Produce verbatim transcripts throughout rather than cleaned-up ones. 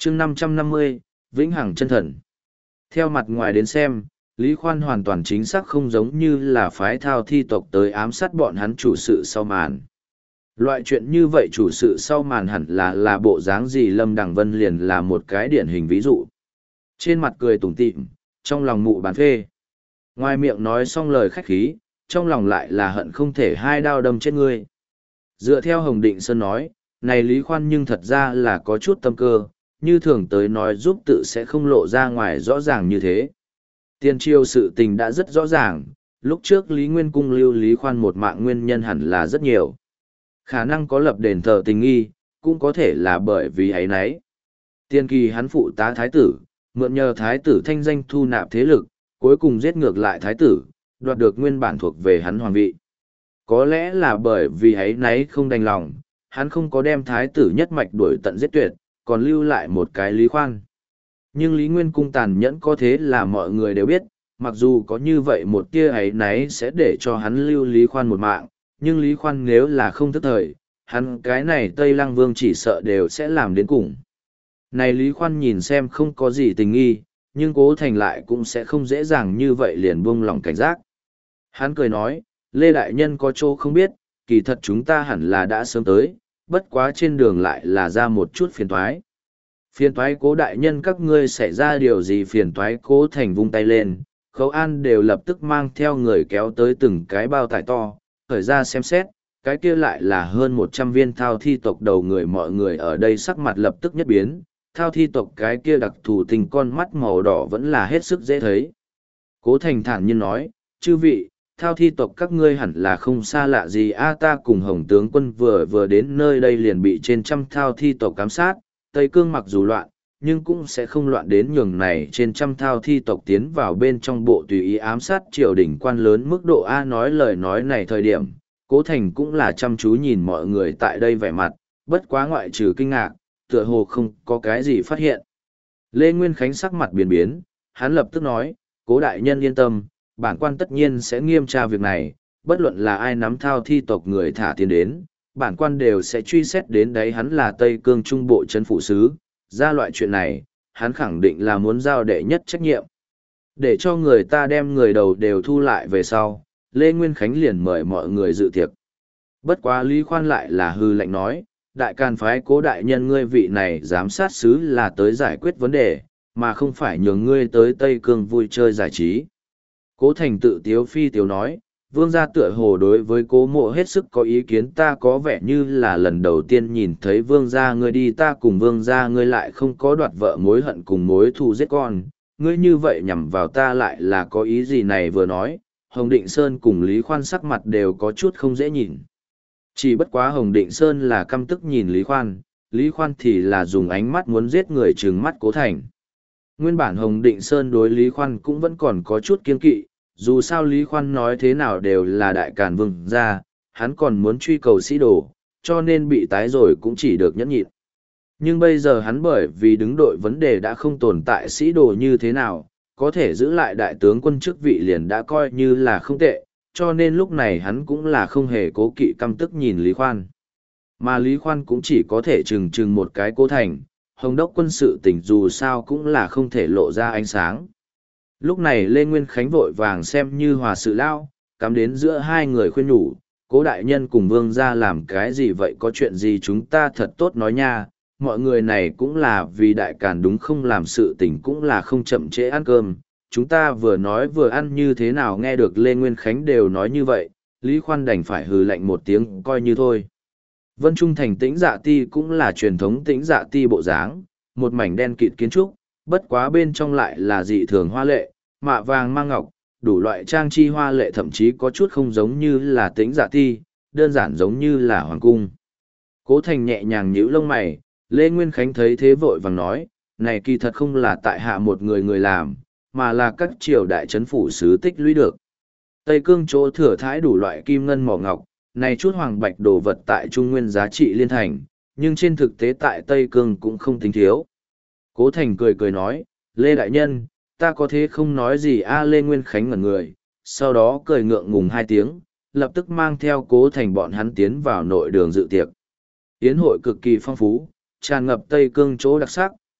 chương năm trăm năm mươi, Vĩnh Hằng chân thần. Theo mặt ngoài đến xem, Lý Khoan hoàn toàn chính xác không giống như là phái thao thi tộc tới ám sát bọn hắn chủ sự sau màn. Loại chuyện như vậy chủ sự sau màn hẳn là là bộ dáng gì Lâm Đằng Vân liền là một cái điển hình ví dụ. Trên mặt cười tủm tỉm, trong lòng mụ bán phê. Ngoài miệng nói xong lời khách khí, trong lòng lại là hận không thể hai đao đâm chết ngươi. Dựa theo Hồng Định Sơn nói, này Lý Khoan nhưng thật ra là có chút tâm cơ, như thường tới nói giúp tự sẽ không lộ ra ngoài rõ ràng như thế. Tiên triều sự tình đã rất rõ ràng, lúc trước Lý Nguyên Cung lưu Lý Khoan một mạng nguyên nhân hẳn là rất nhiều. Khả năng có lập đền thờ tình nghi, cũng có thể là bởi vì ấy nấy. Tiên kỳ hắn phụ tá thái tử, mượn nhờ thái tử thanh danh thu nạp thế lực, cuối cùng giết ngược lại thái tử, đoạt được nguyên bản thuộc về hắn hoàng vị. Có lẽ là bởi vì ấy nấy không đành lòng, hắn không có đem thái tử nhất mạch đuổi tận giết tuyệt, còn lưu lại một cái Lý Khoan. Nhưng Lý Nguyên Cung tàn nhẫn có thế là mọi người đều biết, mặc dù có như vậy một tia ấy nấy sẽ để cho hắn lưu Lý Khoan một mạng, nhưng Lý Khoan nếu là không thức thời, hắn cái này Tây Lăng Vương chỉ sợ đều sẽ làm đến cùng. Này Lý Khoan nhìn xem không có gì tình nghi, nhưng Cố Thành lại cũng sẽ không dễ dàng như vậy liền buông lòng cảnh giác. Hắn cười nói, Lê Đại Nhân có chỗ không biết, kỳ thật chúng ta hẳn là đã sớm tới, bất quá trên đường lại là ra một chút phiền toái. Phiền toái Cố Đại Nhân các ngươi xảy ra điều gì phiền toái Cố Thành vung tay lên, Khấu An đều lập tức mang theo người kéo tới từng cái bao tải to, khởi ra xem xét, cái kia lại là hơn một trăm viên thao thi tộc đầu người mọi người ở đây sắc mặt lập tức nhất biến, thao thi tộc cái kia đặc thù tình con mắt màu đỏ vẫn là hết sức dễ thấy. Cố Thành thản nhiên nói, chư vị, thao thi tộc các ngươi hẳn là không xa lạ gì a ta cùng Hồng tướng quân vừa vừa đến nơi đây liền bị trên trăm thao thi tộc cám sát, Tây Cương mặc dù loạn, nhưng cũng sẽ không loạn đến nhường này trên trăm thao thi tộc tiến vào bên trong bộ tùy ý ám sát triều đình quan lớn mức độ A nói lời nói này thời điểm, Cố Thành cũng là chăm chú nhìn mọi người tại đây vẻ mặt, bất quá ngoại trừ kinh ngạc, tựa hồ không có cái gì phát hiện. Lê Nguyên Khánh sắc mặt biến biến, hắn lập tức nói, Cố Đại Nhân yên tâm, bản quan tất nhiên sẽ nghiêm tra việc này, bất luận là ai nắm thao thi tộc người thả tiền đến, bản quan đều sẽ truy xét đến đấy hắn là Tây Cương Trung Bộ Trấn Phủ Sứ, ra loại chuyện này, hắn khẳng định là muốn giao đệ nhất trách nhiệm. Để cho người ta đem người đầu đều thu lại về sau, Lê Nguyên Khánh liền mời mọi người dự tiệc. Bất quá Lý Khoan lại là hư lệnh nói, đại can phái Cố Đại Nhân ngươi vị này giám sát sứ là tới giải quyết vấn đề, mà không phải nhường ngươi tới Tây Cương vui chơi giải trí. Cố Thành tự tiếu phi tiếu nói, vương gia tựa hồ đối với Cố Mộ hết sức có ý kiến, ta có vẻ như là lần đầu tiên nhìn thấy vương gia ngươi đi, ta cùng vương gia ngươi lại không có đoạt vợ mối hận cùng mối thù giết con, ngươi như vậy nhằm vào ta lại là có ý gì này vừa nói, Hồng Định Sơn cùng Lý Khoan sắc mặt đều có chút không dễ nhìn. Chỉ bất quá Hồng Định Sơn là căm tức nhìn Lý Khoan, Lý Khoan thì là dùng ánh mắt muốn giết người trừng mắt Cố Thành. Nguyên bản Hồng Định Sơn đối Lý Khoan cũng vẫn còn có chút kiên kỵ, dù sao Lý Khoan nói thế nào đều là đại càn vương gia, hắn còn muốn truy cầu sĩ đồ, cho nên bị tái rồi cũng chỉ được nhẫn nhịn. Nhưng bây giờ hắn bởi vì đứng đội vấn đề đã không tồn tại sĩ đồ như thế nào, có thể giữ lại đại tướng quân chức vị liền đã coi như là không tệ, cho nên lúc này hắn cũng là không hề cố kỵ căm tức nhìn Lý Khoan. Mà Lý Khoan cũng chỉ có thể chừng chừng một cái Cố Thành, Hồng đốc quân sự tỉnh dù sao cũng là không thể lộ ra ánh sáng. Lúc này Lê Nguyên Khánh vội vàng xem như hòa sự lao, cắm đến giữa hai người khuyên nhủ, Cố Đại Nhân cùng vương gia làm cái gì vậy, có chuyện gì chúng ta thật tốt nói nha, mọi người này cũng là vì đại càn đúng không, làm sự tình cũng là không chậm trễ ăn cơm, chúng ta vừa nói vừa ăn như thế nào. Nghe được Lê Nguyên Khánh đều nói như vậy, Lý Khoan đành phải hừ lạnh một tiếng coi như thôi. Vân Trung thành Tĩnh Dạ Ti cũng là truyền thống Tĩnh Dạ Ti bộ dáng, một mảnh đen kịt kiến trúc, bất quá bên trong lại là dị thường hoa lệ, mạ vàng mang ngọc, đủ loại trang trí hoa lệ, thậm chí có chút không giống như là Tĩnh Dạ Ti, đơn giản giống như là hoàng cung. Cố Thành nhẹ nhàng nhíu lông mày, Lê Nguyên Khánh thấy thế vội vàng nói, này kỳ thật không là tại hạ một người người làm, mà là các triều đại trấn phủ sứ tích lũy được. Tây Cương chỗ thừa thái đủ loại kim ngân mỏ ngọc, này chút hoàng bạch đồ vật tại Trung Nguyên giá trị liên thành, nhưng trên thực tế tại Tây Cương cũng không tính thiếu. Cố Thành cười cười nói, Lê Đại Nhân, ta có thế không nói gì a Lê Nguyên Khánh ngẩn người, sau đó cười ngượng ngùng hai tiếng, lập tức mang theo Cố Thành bọn hắn tiến vào nội đường dự tiệc. Yến hội cực kỳ phong phú, tràn ngập Tây Cương chỗ đặc sắc,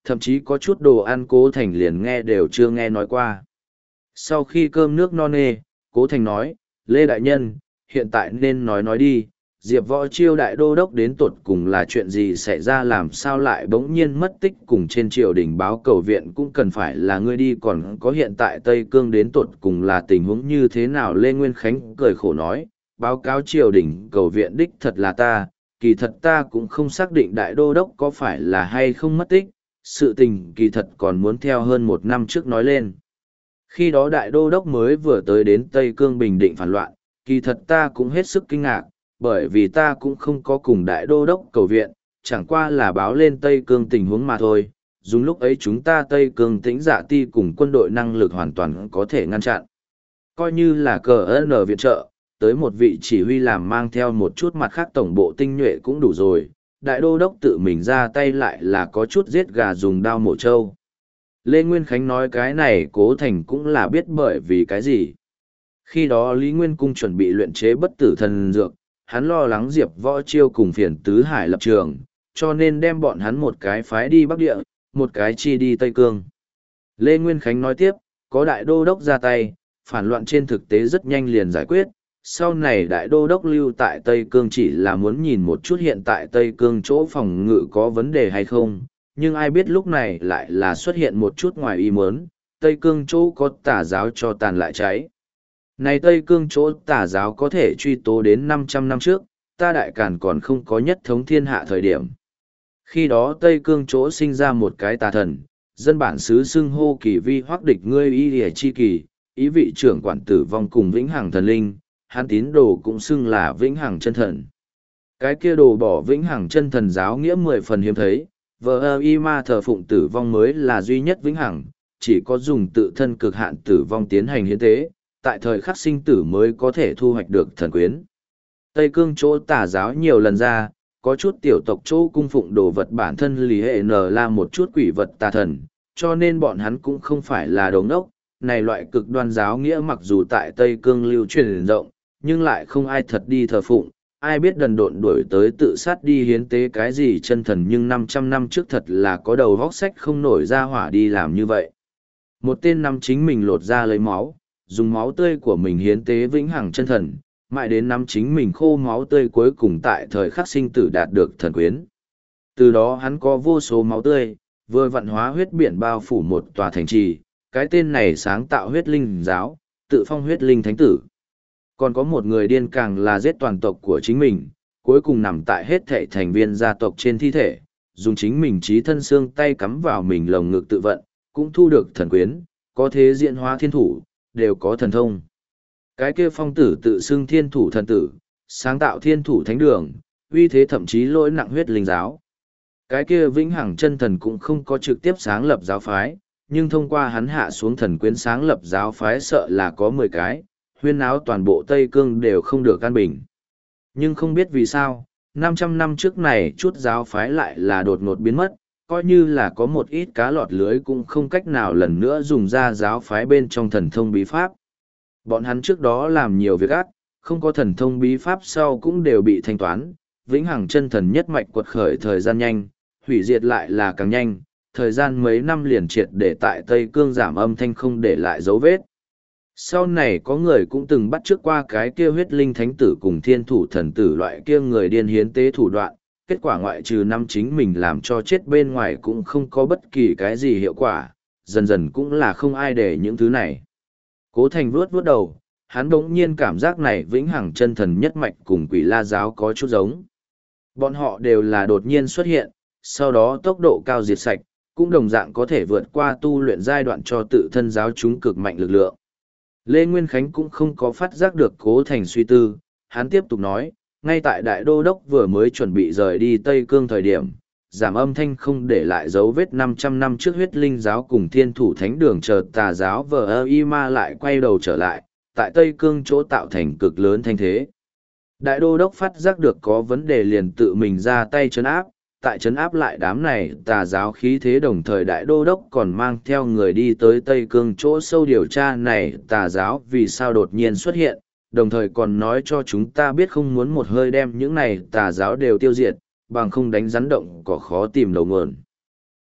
thậm chí có chút đồ ăn Cố Thành liền nghe đều chưa nghe nói qua. Sau khi cơm nước no nê, Cố Thành nói, Lê Đại Nhân, hiện tại nên nói nói đi, Diệp Võ Chiêu đại đô đốc đến tột cùng là chuyện gì xảy ra, làm sao lại bỗng nhiên mất tích, cùng trên triều đình báo cầu viện cũng cần phải là ngươi đi, còn có hiện tại Tây Cương đến tột cùng là tình huống như thế nào. Lê Nguyên Khánh cười khổ nói, báo cáo triều đình cầu viện đích thật là ta, kỳ thật ta cũng không xác định đại đô đốc có phải là hay không mất tích, sự tình kỳ thật còn muốn theo hơn một năm trước nói lên. Khi đó đại đô đốc mới vừa tới đến Tây Cương bình định phản loạn, kỳ thật ta cũng hết sức kinh ngạc, bởi vì ta cũng không có cùng đại đô đốc cầu viện, chẳng qua là báo lên Tây Cương tình huống mà thôi. Dùng lúc ấy chúng ta Tây Cương Tĩnh Dạ Ti cùng quân đội năng lực hoàn toàn có thể ngăn chặn. Coi như là cờ ơn viện trợ, tới một vị chỉ huy làm mang theo một chút mặt khác tổng bộ tinh nhuệ cũng đủ rồi. Đại đô đốc tự mình ra tay lại là có chút giết gà dùng đao mổ trâu. Lê Nguyên Khánh nói cái này Cố Thành cũng là biết bởi vì cái gì. Khi đó Lý Nguyên Cung chuẩn bị luyện chế bất tử thần dược, hắn lo lắng Diệp Võ Chiêu cùng phiền tứ hải lập trường, cho nên đem bọn hắn một cái phái đi Bắc Địa, một cái chi đi Tây Cương. Lê Nguyên Khánh nói tiếp, có đại đô đốc ra tay, phản loạn trên thực tế rất nhanh liền giải quyết. Sau này đại đô đốc lưu tại Tây Cương chỉ là muốn nhìn một chút hiện tại Tây Cương chỗ phòng ngự có vấn đề hay không, nhưng ai biết lúc này lại là xuất hiện một chút ngoài ý muốn, Tây Cương chỗ có tà giáo cho tàn lại cháy. Này Tây Cương chỗ tà giáo có thể truy tố đến năm trăm năm trước, ta Đại Càn còn không có nhất thống thiên hạ thời điểm. Khi đó Tây Cương chỗ sinh ra một cái tà thần, dân bản xứ xưng hô kỳ vi hoắc địch ngươi y lìa chi kỳ, ý vị trưởng quản tử vong cùng vĩnh hằng thần linh, hắn tín đồ cũng xưng là vĩnh hằng chân thần. Cái kia đồ bỏ vĩnh hằng chân thần giáo nghĩa mười phần hiếm thấy, vờ y ma thờ phụng tử vong mới là duy nhất vĩnh hằng, chỉ có dùng tự thân cực hạn tử vong tiến hành hiến tế, tại thời khắc sinh tử mới có thể thu hoạch được thần quyến. Tây Cương chỗ tà giáo nhiều lần ra, có chút tiểu tộc chỗ cung phụng đồ vật bản thân lý hệ n là một chút quỷ vật tà thần, cho nên bọn hắn cũng không phải là đồ ngốc. Này loại cực đoan giáo nghĩa mặc dù tại Tây Cương lưu truyền rộng, nhưng lại không ai thật đi thờ phụng, ai biết đần độn đuổi tới tự sát đi hiến tế cái gì chân thần, nhưng năm trăm năm trước thật là có đầu vóc sách không nổi ra hỏa đi làm như vậy. Một tên năm chính mình lột ra lấy máu, dùng máu tươi của mình hiến tế vĩnh hằng chân thần, mãi đến năm chính mình khô máu tươi cuối cùng tại thời khắc sinh tử đạt được thần quyến. Từ đó hắn có vô số máu tươi, vừa vận hóa huyết biển bao phủ một tòa thành trì, cái tên này sáng tạo huyết linh giáo, tự phong huyết linh thánh tử. Còn có một người điên càng là giết toàn tộc của chính mình, cuối cùng nằm tại hết thảy thành viên gia tộc trên thi thể, dùng chính mình trí thân xương tay cắm vào mình lồng ngực tự vận, cũng thu được thần quyến, có thế diện hóa thiên thủ, đều có thần thông. Cái kia phong tử tự xưng thiên thủ thần tử, sáng tạo thiên thủ thánh đường, uy thế thậm chí lỗi nặng huyết linh giáo. Cái kia vĩnh hằng chân thần cũng không có trực tiếp sáng lập giáo phái, nhưng thông qua hắn hạ xuống thần quyến sáng lập giáo phái sợ là có mười cái, huyên áo toàn bộ Tây Cương đều không được an bình. Nhưng không biết vì sao, năm trăm năm trước này chút giáo phái lại là đột ngột biến mất, coi như là có một ít cá lọt lưới cũng không cách nào lần nữa dùng ra giáo phái bên trong thần thông bí pháp. Bọn hắn trước đó làm nhiều việc ác, không có thần thông bí pháp sau cũng đều bị thanh toán, vĩnh hằng chân thần nhất mạch quật khởi thời gian nhanh, hủy diệt lại là càng nhanh, thời gian mấy năm liền triệt để tại Tây Cương giảm âm thanh không để lại dấu vết. Sau này có người cũng từng bắt chước qua cái kia huyết linh thánh tử cùng thiên thủ thần tử loại kia người điên hiến tế thủ đoạn, kết quả ngoại trừ năm chính mình làm cho chết bên ngoài cũng không có bất kỳ cái gì hiệu quả, dần dần cũng là không ai để những thứ này. Cố Thành vuốt vuốt đầu, hắn đống nhiên cảm giác này vĩnh hằng chân thần nhất mạch cùng quỷ la giáo có chút giống. Bọn họ đều là đột nhiên xuất hiện, sau đó tốc độ cao diệt sạch, cũng đồng dạng có thể vượt qua tu luyện giai đoạn cho tự thân giáo chúng cực mạnh lực lượng. Lê Nguyên Khánh cũng không có phát giác được Cố Thành suy tư, hắn tiếp tục nói, ngay tại Đại Đô Đốc vừa mới chuẩn bị rời đi Tây Cương thời điểm, giảm âm thanh không để lại dấu vết năm trăm năm trước huyết linh giáo cùng thiên thủ thánh đường chờ tà giáo vờ y ma lại quay đầu trở lại, tại Tây Cương chỗ tạo thành cực lớn thanh thế. Đại Đô Đốc phát giác được có vấn đề liền tự mình ra tay trấn áp, tại trấn áp lại đám này tà giáo khí thế, đồng thời Đại Đô Đốc còn mang theo người đi tới Tây Cương chỗ sâu điều tra này tà giáo vì sao đột nhiên xuất hiện, đồng thời còn nói cho chúng ta biết không muốn một hơi đem những này tà giáo đều tiêu diệt, bằng không đánh rắn động có khó tìm đầu nguồn.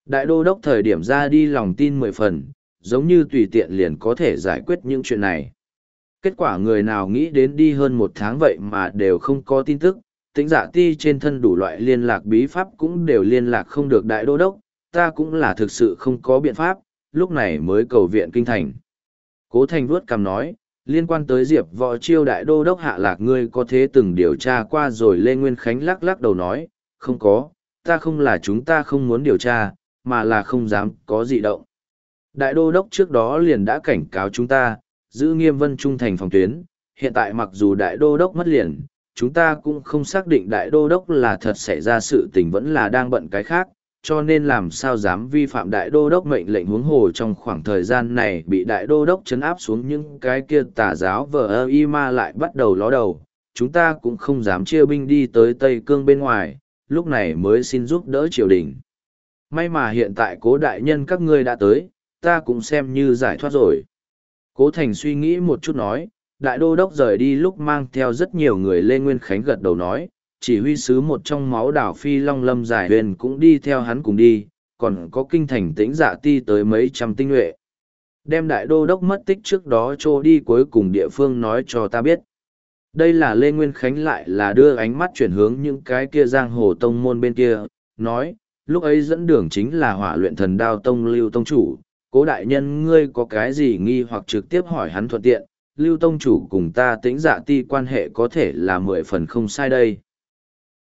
Đại đô đốc thời điểm ra đi lòng tin mười phần, giống như tùy tiện liền có thể giải quyết những chuyện này. Kết quả người nào nghĩ đến đi hơn một tháng vậy mà đều không có tin tức, Tĩnh Dạ Ti trên thân đủ loại liên lạc bí pháp cũng đều liên lạc không được đại đô đốc, ta cũng là thực sự không có biện pháp, lúc này mới cầu viện kinh thành. Cố Thành vuốt cằm nói, liên quan tới Diệp Võ Chiêu đại đô đốc hạ lạc ngươi có thế từng điều tra qua rồi. Lê Nguyên Khánh lắc lắc đầu nói, không có, ta không là chúng ta không muốn điều tra, mà là không dám có dị động. Đại đô đốc trước đó liền đã cảnh cáo chúng ta, giữ nghiêm Vân Trung thành phòng tuyến, hiện tại mặc dù đại đô đốc mất liền, chúng ta cũng không xác định đại đô đốc là thật xảy ra sự tình vẫn là đang bận cái khác, cho nên làm sao dám vi phạm đại đô đốc mệnh lệnh, huống hồ trong khoảng thời gian này bị đại đô đốc chấn áp xuống những cái kia tà giáo vờ ơ y ma lại bắt đầu ló đầu, chúng ta cũng không dám chia binh đi tới Tây Cương bên ngoài, lúc này mới xin giúp đỡ triều đình. May mà hiện tại cố đại nhân các ngươi đã tới, ta cũng xem như giải thoát rồi. Cố Thành suy nghĩ một chút nói, đại đô đốc rời đi lúc mang theo rất nhiều người. Lê Nguyên Khánh gật đầu nói, chỉ huy sứ một trong máu đảo Phi Long Lâm Giải Huyền cũng đi theo hắn cùng đi, còn có kinh thành Tĩnh Dạ Ti tới mấy trăm tinh nhuệ. Đem đại đô đốc mất tích trước đó trô đi cuối cùng địa phương nói cho ta biết. Đây là Lê Nguyên Khánh lại là đưa ánh mắt chuyển hướng những cái kia giang hồ tông môn bên kia, nói, lúc ấy dẫn đường chính là Hỏa Luyện Thần Đao Tông Lưu Tông Chủ, cố đại nhân ngươi có cái gì nghi hoặc trực tiếp hỏi hắn thuận tiện, Lưu Tông Chủ cùng ta Tĩnh Dạ Ti quan hệ có thể là mười phần không sai đây.